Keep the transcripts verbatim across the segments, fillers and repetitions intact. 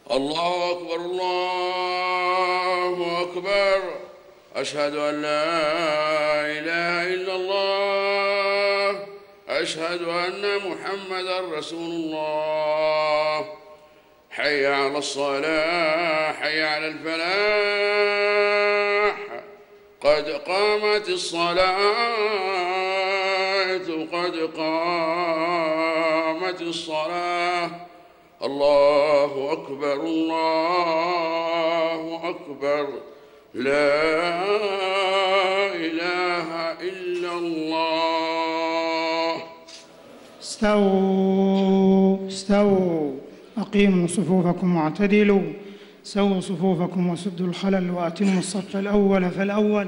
الله أكبر الله أكبر. أشهد أن لا إله إلا الله. أشهد أن محمدًا رسول الله. حي على الصلاة حي على الفلاح. قد قامت الصلاة قد قامت الصلاة. الله أكبر الله أكبر. لا إله إلا الله. استووا استووا أقيموا صفوفكم واعتدلوا. سووا صفوفكم وسدوا الخلل وأتموا الصف الأول فالأول.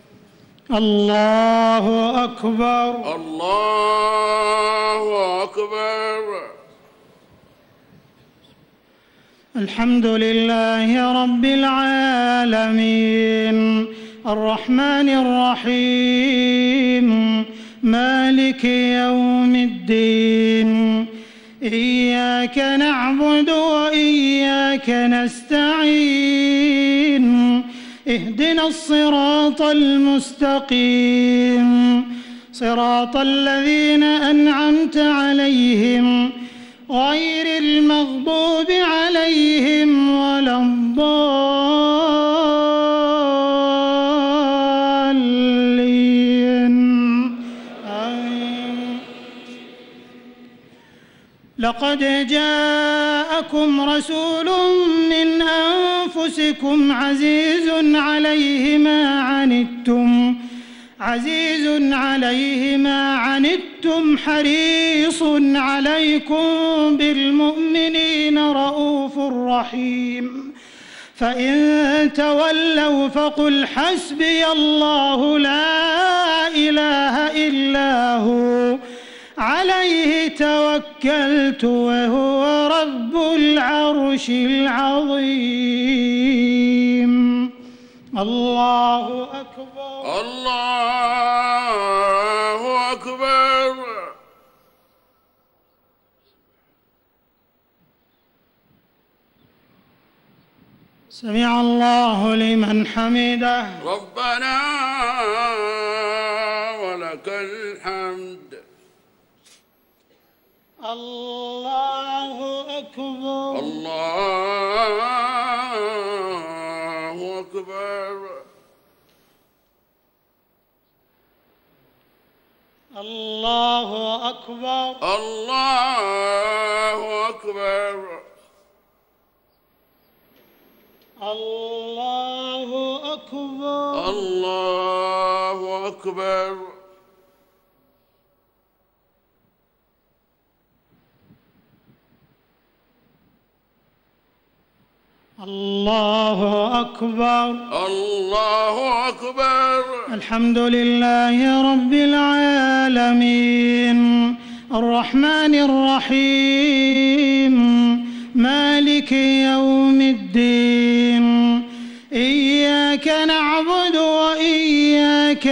الله أكبر الله أكبر. الحمد لله رب العالمين الرحمن الرحيم مالك يوم الدين. إياك نعبد وإياك نستعين. اهدنا الصراط المستقيم صراط الذين أنعمت عليهم غير المغضوب عليهم ولا الضالين. آمين. لقد جاءكم رسول من أنفسكم عزيز عليه ما عنتم عزيز عليه ما عنتم حريص عليكم بالمؤمنين رءوف رحيم. فإن تولوا فقل حسبي الله لا إله إلا هو عليه توكلت وهو رب العرش العظيم. الله أكبر الله أكبر. سمع الله لمن حمده. ربنا ولك الحمد. الله أكبر الله أكبر. الله أكبر الله أكبر. الله أكبر الله أكبر. الله أكبر الله أكبر. الحمد لله رب العالمين الرحمن الرحيم مالك يوم الدين. إياك نعبد وإياك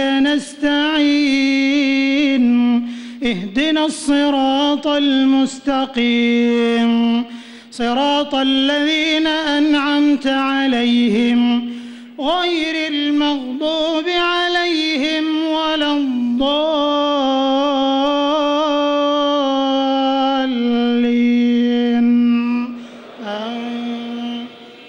نستعين. اهدنا الصراط المستقيم صراط الذين أنعمت عليهم غير المغضوب عليهم ولا الضالين. آمين.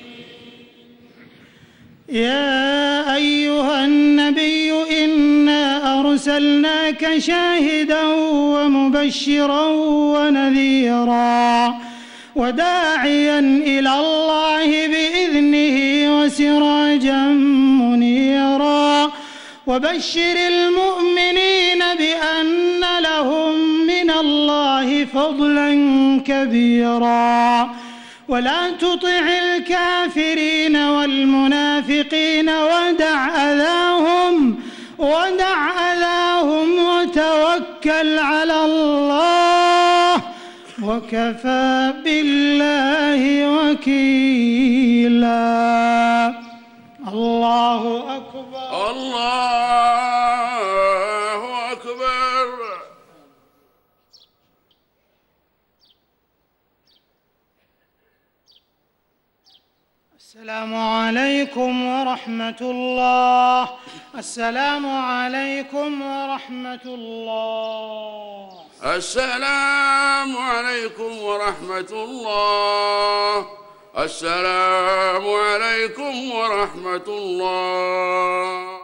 يا أيها النبي إنا أرسلناك شاهدا ومبشرا ونذيرا وداعيا إلى الله بإذنه وسراجا منيرا. وبشر المؤمنين بأن لهم من الله فضلا كبيرا. ولا تطع الكافرين والمنافقين ودع أذاهم ودع أذاهم وتوكل على الله وكفى بالله وكيلا. الله أكبر الله أكبر. السلام عليكم ورحمة الله. السلام عليكم ورحمة الله. السلام عليكم ورحمة الله. السلام عليكم ورحمة الله.